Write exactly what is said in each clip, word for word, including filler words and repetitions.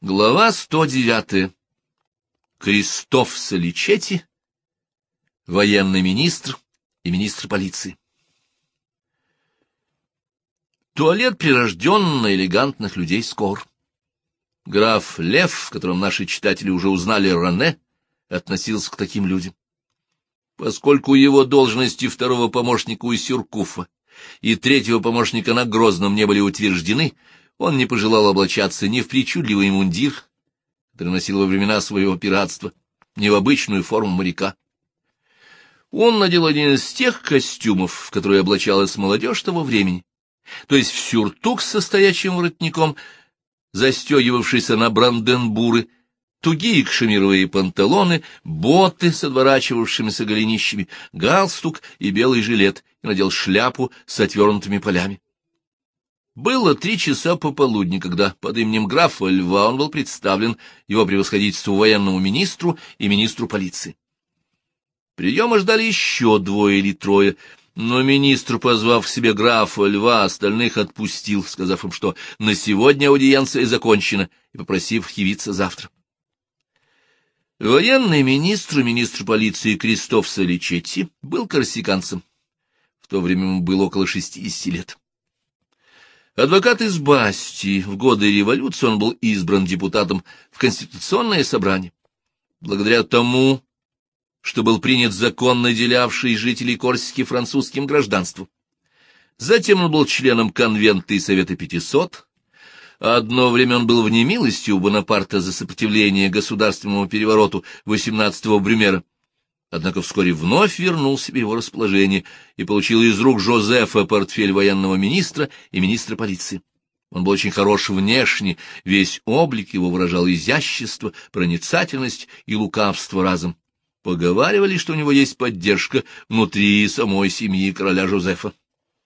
Глава сто девятая. Кристоф Саличетти, военный министр и министр полиции. Туалет прирожденно элегантных людей скор. Граф Лев, в котором наши читатели уже узнали Рене, относился к таким людям. Поскольку его должности второго помощника у Сюркуфа и третьего помощника на Грозном не были утверждены, он не пожелал облачаться ни в причудливый мундир, который носил во времена своего пиратства, ни в обычную форму моряка. Он надел один из тех костюмов, в которые облачалась молодежь того времени, то есть в сюртук с стоячим воротником, застегивавшийся на бранденбуры, тугие кашемировые панталоны, боты с отворачивавшимися голенищами, галстук и белый жилет, и надел шляпу с отвернутыми полями. Было три часа пополудни, когда под именем графа Льва он был представлен его превосходительству военному министру и министру полиции. Приема ждали еще двое или трое, но министр, позвав к себе графа Льва, остальных отпустил, сказав им, что на сегодня аудиенция закончена, и попросив явиться завтра. Военный министр и министр полиции Кристоф Саличетти был корсиканцем. В то время ему было около шестидесяти лет. Адвокат из Бастии, в годы революции он был избран депутатом в Конституционное собрание. Благодаря тому, что был принят закон, наделявший жителей Корсики французским гражданством. Затем он был членом конвента и Совета пятисот. Одно время он был в немилости у Бонапарта за сопротивление государственному перевороту восемнадцатого Брюмера. Однако вскоре вновь вернул себе его расположение и получил из рук Жозефа портфель военного министра и министра полиции. Он был очень хорош внешне, весь облик его выражал изящество, проницательность и лукавство разом. Поговаривали, что у него есть поддержка внутри самой семьи короля Жозефа.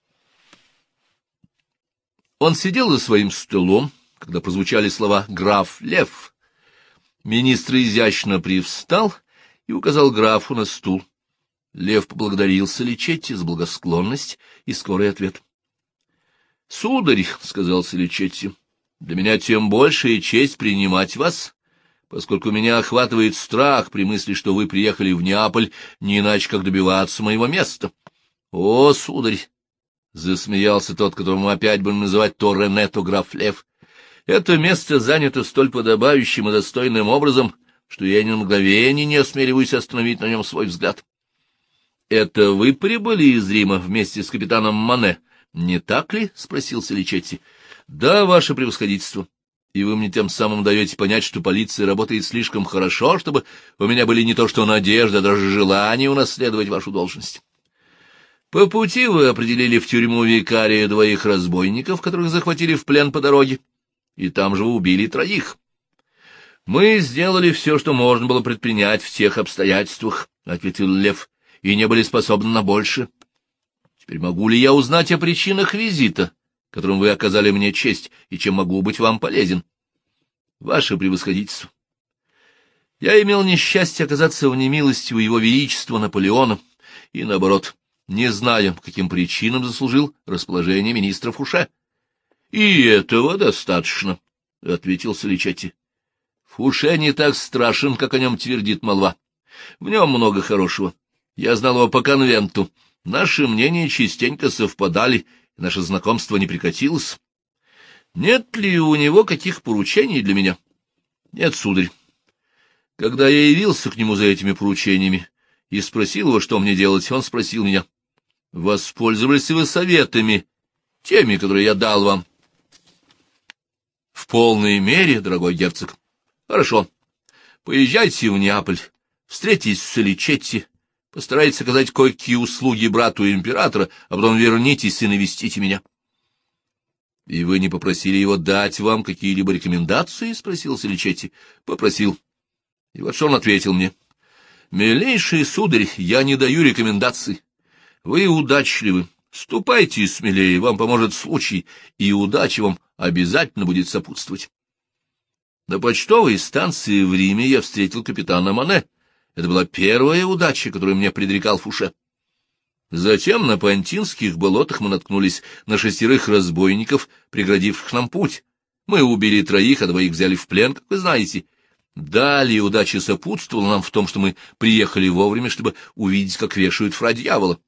Он сидел за своим столом, когда прозвучали слова «граф Лев». Министр изящно привстал и указал графу на стул. Лев поблагодарил Саличетти за благосклонность и скорый ответ. — Сударь, — сказал Саличетти, — для меня тем большая честь принимать вас, поскольку меня охватывает страх при мысли, что вы приехали в Неаполь не иначе, как добиваться моего места. — О, сударь! — засмеялся тот, которому опять будем называть то Рене, то граф Лев. — Это место занято столь подобающим и достойным образом, что я ни на мгновение не осмеливаюсь остановить на нем свой взгляд. — Это вы прибыли из Рима вместе с капитаном Мане, не так ли? — спросил Саличетти. — Да, ваше превосходительство. И вы мне тем самым даете понять, что полиция работает слишком хорошо, чтобы у меня были не то что надежда, а даже желание унаследовать вашу должность. По пути вы определили в тюрьму викария двоих разбойников, которых захватили в плен по дороге, и там же вы убили троих. Мы сделали все, что можно было предпринять в тех обстоятельствах, — ответил Лев, — и не были способны на больше. Теперь могу ли я узнать о причинах визита, которым вы оказали мне честь, и чем могу быть вам полезен? Ваше превосходительство, я имел несчастье оказаться в немилости у его величества Наполеона, и, наоборот, не знаю, по каким причинам заслужил расположение министра Фуше. — И этого достаточно, — ответил Саличетти. Фуше не так страшен, как о нем твердит молва. В нем много хорошего. Я знал его по конвенту. Наши мнения частенько совпадали, и наше знакомство не прекратилось. Нет ли у него каких поручений для меня? Нет, сударь. Когда я явился к нему за этими поручениями и спросил его, что мне делать, он спросил меня: воспользовались ли вы советами, теми, которые я дал вам? В полной мере, дорогой герцог. Хорошо. Поезжайте в Неаполь, встретитесь с Саличетти, постарайтесь оказать кое-какие услуги брату императора, а потом вернитесь и навестите меня. — И вы не попросили его дать вам какие-либо рекомендации? — спросил Саличетти. — Попросил. И вот что он ответил мне. — Милейший сударь, я не даю рекомендаций. Вы удачливы. Ступайте смелее, вам поможет случай, и удача вам обязательно будет сопутствовать. На почтовой станции в Риме я встретил капитана Мане. Это была первая удача, которую мне предрекал Фуше. Затем на Пантинских болотах мы наткнулись на шестерых разбойников, преградивших нам путь. Мы убили троих, а двоих взяли в плен, как вы знаете. Далее удача сопутствовала нам в том, что мы приехали вовремя, чтобы увидеть, как вешают фра дьявола.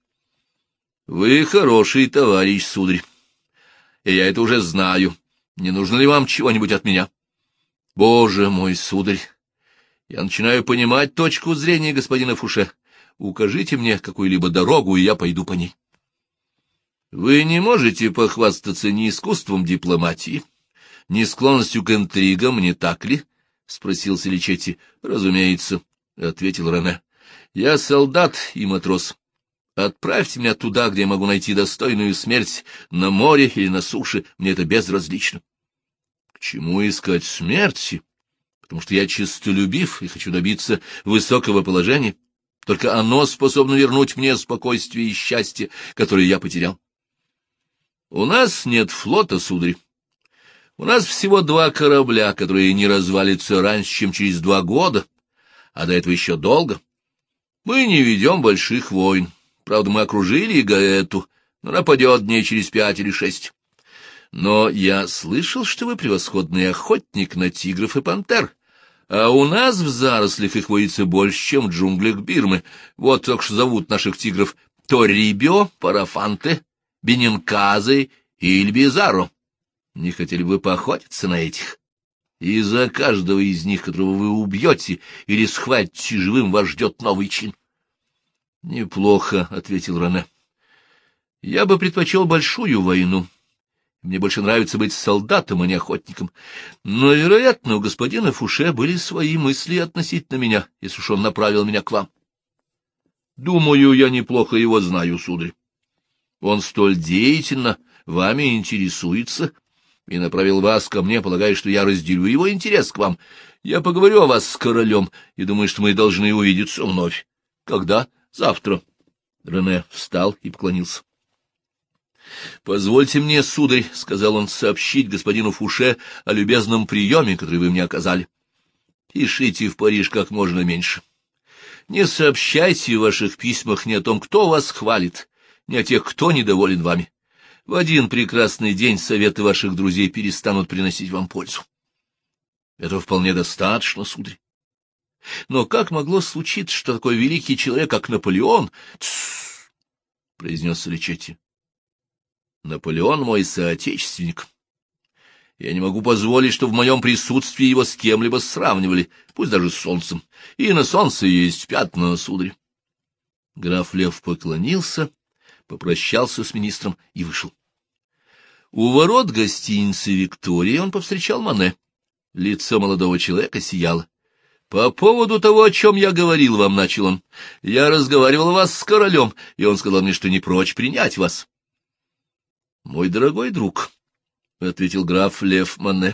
Вы хороший товарищ, сударь, и я это уже знаю. Не нужно ли вам чего-нибудь от меня? Боже мой, сударь, я начинаю понимать точку зрения господина Фуше. Укажите мне какую-либо дорогу, и я пойду по ней. Вы не можете похвастаться ни искусством дипломатии, ни склонностью к интригам, не так ли? — спросил Саличетти. — Разумеется, — ответил Рене. — Я солдат и матрос. Отправьте меня туда, где я могу найти достойную смерть, на море или на суше, мне это безразлично. — К чему искать смерти? Потому что я честолюбив и хочу добиться высокого положения. Только оно способно вернуть мне спокойствие и счастье, которое я потерял. У нас нет флота, сударь. У нас всего два корабля, которые не развалятся раньше, чем через два года, а до этого еще долго. Мы не ведем больших войн. Правда, мы окружили Гаэту, но нападет дней через пять или шесть. Но я слышал, что вы превосходный охотник на тигров и пантер, а у нас в зарослях их водится больше, чем в джунглях Бирмы. Вот так что зовут наших тигров Торибио, Парафанте, Бенинказы и Эльбизаро. Не хотели бы вы поохотиться на этих? И за каждого из них, которого вы убьете или схватите живым, вас ждет новый чин. — Неплохо, — ответил Рене. — Я бы предпочел большую войну. Мне больше нравится быть солдатом, а не охотником. Но, вероятно, у господина Фуше были свои мысли относительно меня, если уж он направил меня к вам. Думаю, я неплохо его знаю, сударь. Он столь деятельно вами интересуется и направил вас ко мне, полагая, что я разделю его интерес к вам. Я поговорю о вас с королем и думаю, что мы должны увидеться вновь. Когда? Завтра. Рене встал и поклонился. — Позвольте мне, сударь, — сказал он, — сообщить господину Фуше о любезном приеме, который вы мне оказали. Пишите в Париж как можно меньше. Не сообщайте в ваших письмах ни о том, кто вас хвалит, ни о тех, кто недоволен вами. В один прекрасный день советы ваших друзей перестанут приносить вам пользу. Этого вполне достаточно, сударь. Но как могло случиться, что такой великий человек, как Наполеон... — Тссс! — произнес Саличетти. — Наполеон мой соотечественник. Я не могу позволить, чтобы в моем присутствии его с кем-либо сравнивали, пусть даже с солнцем. И на солнце есть пятна, сударь. Граф Лев поклонился, попрощался с министром и вышел. У ворот гостиницы «Виктория» он повстречал Мане. Лицо молодого человека сияло. — По поводу того, о чем я говорил вам, — начал он, — я разговаривал о вас с королем, и он сказал мне, что не прочь принять вас. — Мой дорогой друг, — ответил граф Лев Мане,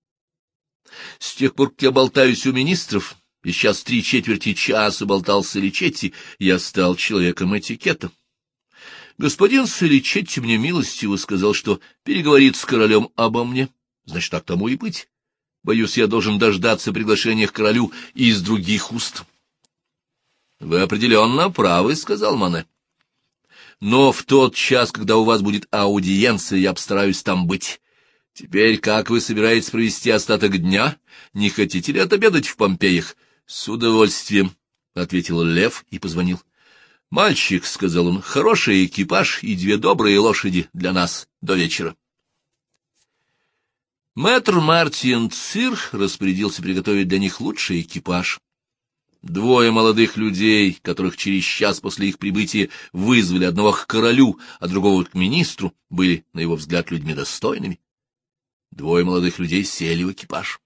— с тех пор, как я болтаюсь у министров, и сейчас три четверти часа болтал с Саличетти, я стал человеком этикета. Господин Саличетти мне милостиво сказал, что переговорит с королем обо мне. Значит, так тому и быть. Боюсь, я должен дождаться приглашения к королю из других уст. — Вы определенно правы, — сказал Мане. — Но в тот час, когда у вас будет аудиенция, я постараюсь там быть. Теперь как вы собираетесь провести остаток дня? Не хотите ли отобедать в Помпеях? — С удовольствием, — ответил Лев и позвонил. — Мальчик, — сказал он, — хороший экипаж и две добрые лошади для нас до вечера. Мэтр Мартин Цир распорядился приготовить для них лучший экипаж. Двое молодых людей, которых через час после их прибытия вызвали одного к королю, а другого к министру, были, на его взгляд, людьми достойными. Двое молодых людей сели в экипаж.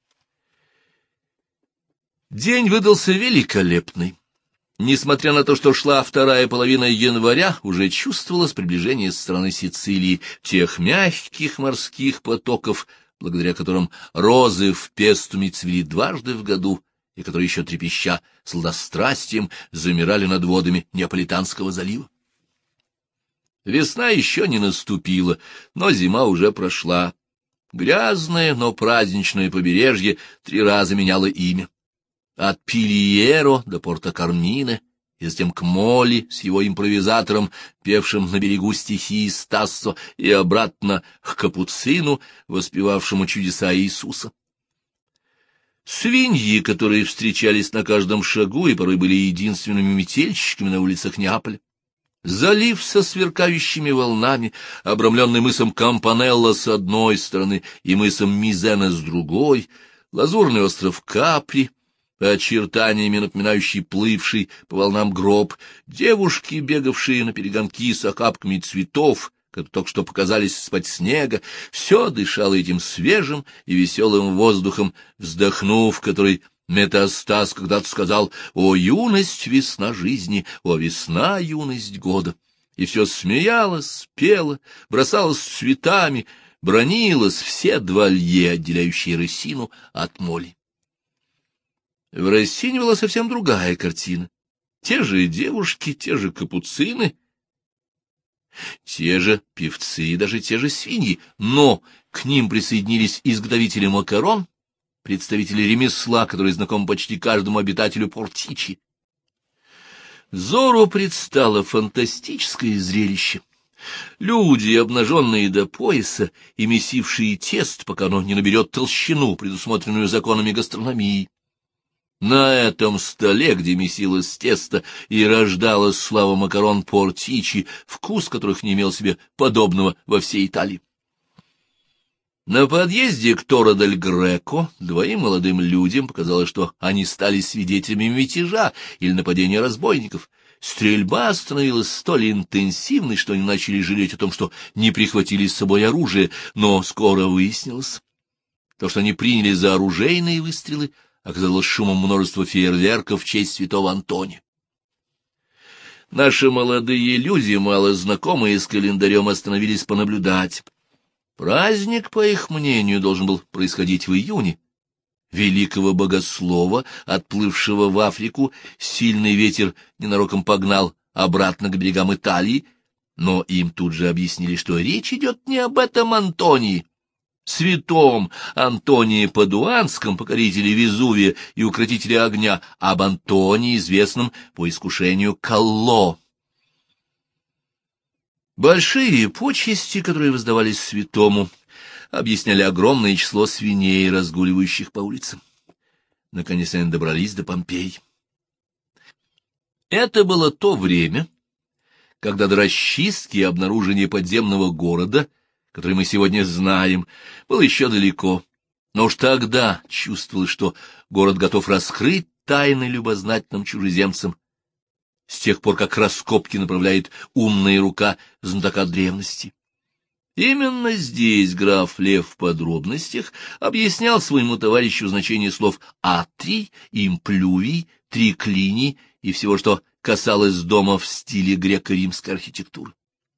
День выдался великолепный. Несмотря на то, что шла вторая половина января, уже чувствовалось приближение со стороны Сицилии тех мягких морских потоков, благодаря которым розы в Пестуме цвели дважды в году, и которые еще трепеща сладострастием замирали над водами Неаполитанского залива. Весна еще не наступила, но зима уже прошла. Грязное, но праздничное побережье три раза меняло имя. От Пильеро до Порто-Кармине и затем к Молли с его импровизатором, певшим на берегу стихи из Тассо, и обратно к Капуцину, воспевавшему чудеса Иисуса. Свиньи, которые встречались на каждом шагу и порой были единственными метельщиками на улицах Неаполя. Залив со сверкающими волнами, обрамленный мысом Кампанелло с одной стороны и мысом Мизена с другой, лазурный остров Капри, очертаниями напоминающий плывший по волнам гроб, девушки, бегавшие на перегонки с охапками цветов, которые только что показались из-под снега, все дышало этим свежим и веселым воздухом, вздохнув, который Метастас когда-то сказал: «О, юность, весна жизни, о, весна, юность года!» И все смеялось, пело, бросалось цветами, бронилось все два лье, отделяющие Рассину от Молли. В Рассине была совсем другая картина. Те же девушки, те же капуцины, те же певцы и даже те же свиньи, но к ним присоединились изготовители макарон, представители ремесла, которые знакомы почти каждому обитателю Портичи. Взору предстало фантастическое зрелище. Люди, обнаженные до пояса и месившие тесто, пока оно не наберет толщину, предусмотренную законами гастрономии. На этом столе, где месилось тесто и рождалась слава макарон Портичи, вкус которых не имел себе подобного во всей Италии. На подъезде к Торо-дель-Греко двоим молодым людям показалось, что они стали свидетелями мятежа или нападения разбойников. Стрельба становилась столь интенсивной, что они начали жалеть о том, что не прихватили с собой оружие, но скоро выяснилось, то, что они приняли за оружейные выстрелы, оказалось шумом множества фейерверков в честь святого Антония. Наши молодые люди, мало знакомые с календарем, остановились понаблюдать. Праздник, по их мнению, должен был происходить в июне. Великого богослова, отплывшего в Африку, сильный ветер ненароком погнал обратно к берегам Италии, но им тут же объяснили, что речь идет не об этом Антонии, святом Антонии Падуанском, покорителе Везувия и укротителе огня, об Антонии, известном по искушению Калло. Большие почести, которые воздавались святому, объясняли огромное число свиней, разгуливающих по улицам. Наконец они добрались до Помпей. Это было то время, когда до расчистки и обнаружения подземного города, который мы сегодня знаем, было еще далеко. Но уж тогда чувствовалось, что город готов раскрыть тайны любознательным чужеземцам, с тех пор, как раскопки направляет умная рука знатока древности. Именно здесь граф Лев в подробностях объяснял своему товарищу значение слов «атрий», «имплювий», «триклиний» и всего, что касалось дома в стиле греко-римской архитектуры.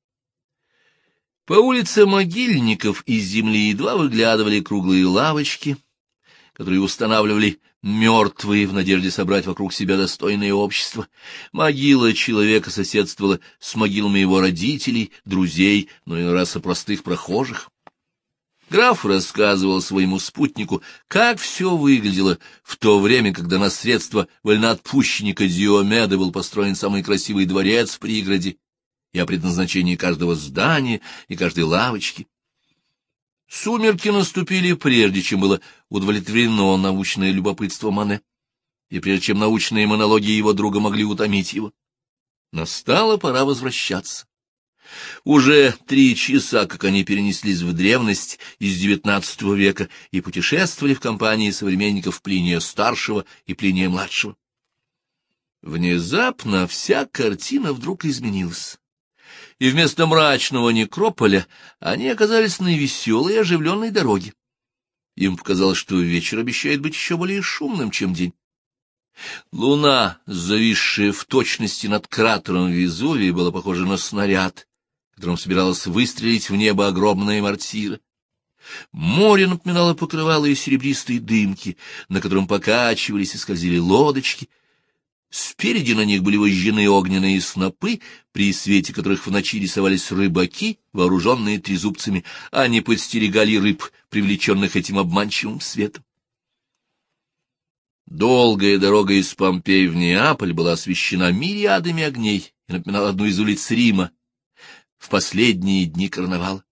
По улице Могильников из земли едва выглядывали круглые лавочки, которые устанавливали мертвые в надежде собрать вокруг себя достойное общество. Могила человека соседствовала с могилами его родителей, друзей, но иной раз и простых прохожих. Граф рассказывал своему спутнику, как все выглядело в то время, когда на средства вольноотпущенника Диомеда был построен самый красивый дворец в пригороде, и о предназначении каждого здания и каждой лавочки. Сумерки наступили прежде, чем было удовлетворено научное любопытство Мане, и прежде чем научные монологи его друга могли утомить его. Настала пора возвращаться. Уже три часа, как они перенеслись в древность из девятнадцатого века и путешествовали в компании современников Плиния-старшего и Плиния-младшего. Внезапно вся картина вдруг изменилась. И вместо мрачного некрополя они оказались на веселой и оживленной дороге. Им показалось, что вечер обещает быть еще более шумным, чем день. Луна, зависшая в точности над кратером Везувия, была похожа на снаряд, которым собиралась выстрелить в небо огромная мортира. Море напоминало покрывало из серебристой дымки, на котором покачивались и скользили лодочки. Спереди на них были вожжены огненные снопы, при свете которых в ночи рисовались рыбаки, вооруженные трезубцами, а они подстерегали рыб, привлеченных этим обманчивым светом. Долгая дорога из Помпеи в Неаполь была освещена мириадами огней и напоминала одну из улиц Рима в последние дни карнавала.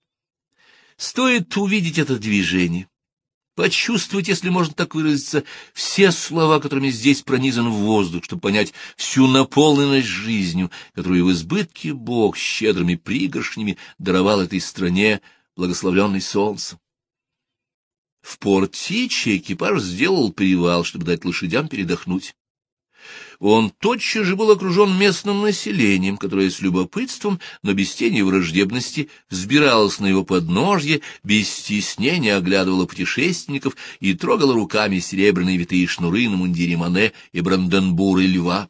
Стоит увидеть это движение, почувствовать, если можно так выразиться, все слова, которыми здесь пронизан воздух, чтобы понять всю наполненность жизнью, которую в избытке Бог щедрыми пригоршнями даровал этой стране, благословленной солнцем. В Портиче экипаж сделал привал, чтобы дать лошадям передохнуть. Он тотчас же был окружен местным населением, которое с любопытством, но без тени враждебности, взбиралось на его подножье, без стеснения оглядывало путешественников и трогало руками серебряные витые шнуры на мундире Мане и Бранденбура льва.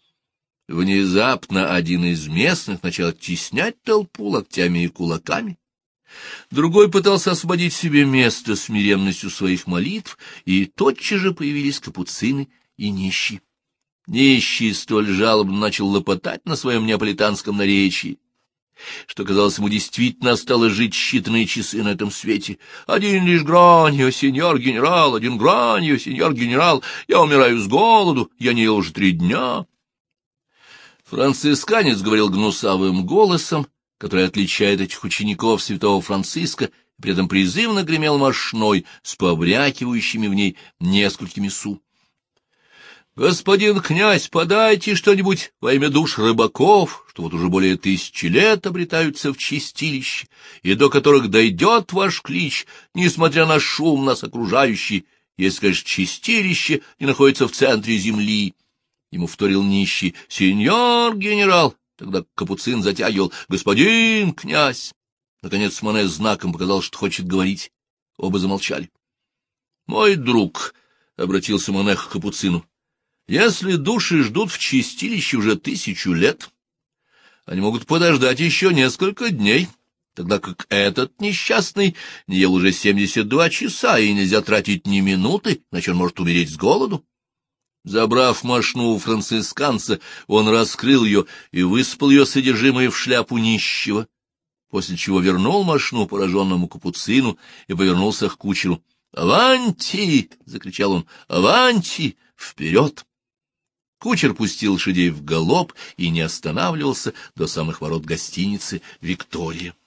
Внезапно один из местных начал оттеснять толпу локтями и кулаками. Другой пытался освободить себе место смиренностью своих молитв, и тотчас же появились капуцины и нищие. Нищий столь жалобно начал лопотать на своем неаполитанском наречии, что, казалось, ему действительно осталось жить считанные часы на этом свете. «Один лишь гранью, сеньор генерал, один гранью, сеньор генерал, я умираю с голоду, я не ел уже три дня». Францисканец говорил гнусавым голосом, который отличает этих учеников святого Франциска, и при этом призывно гремел мошной с побрякивающими в ней несколькими су. «Господин князь, подайте что-нибудь во имя душ рыбаков, что вот уже более тысячи лет обретаются в чистилище, и до которых дойдет ваш клич, несмотря на шум нас окружающий, если, конечно, чистилище не находится в центре земли». Ему вторил нищий: «Сеньор генерал!» Тогда капуцин затягивал: «Господин князь!» Наконец Мане знаком показал, что хочет говорить. Оба замолчали. «Мой друг», — обратился Мане к капуцину, — «если души ждут в чистилище уже тысячу лет, они могут подождать еще несколько дней, тогда как этот несчастный не ел уже семьдесят два часа, и нельзя тратить ни минуты, иначе он может умереть с голоду». Забрав мошну у францисканца, он раскрыл ее и высыпал ее содержимое в шляпу нищего, после чего вернул мошну пораженному капуцину и повернулся к кучеру. «Аванти!» — закричал он. «Аванти! Вперед!» Кучер пустил лошадей в галоп и не останавливался до самых ворот гостиницы «Виктория».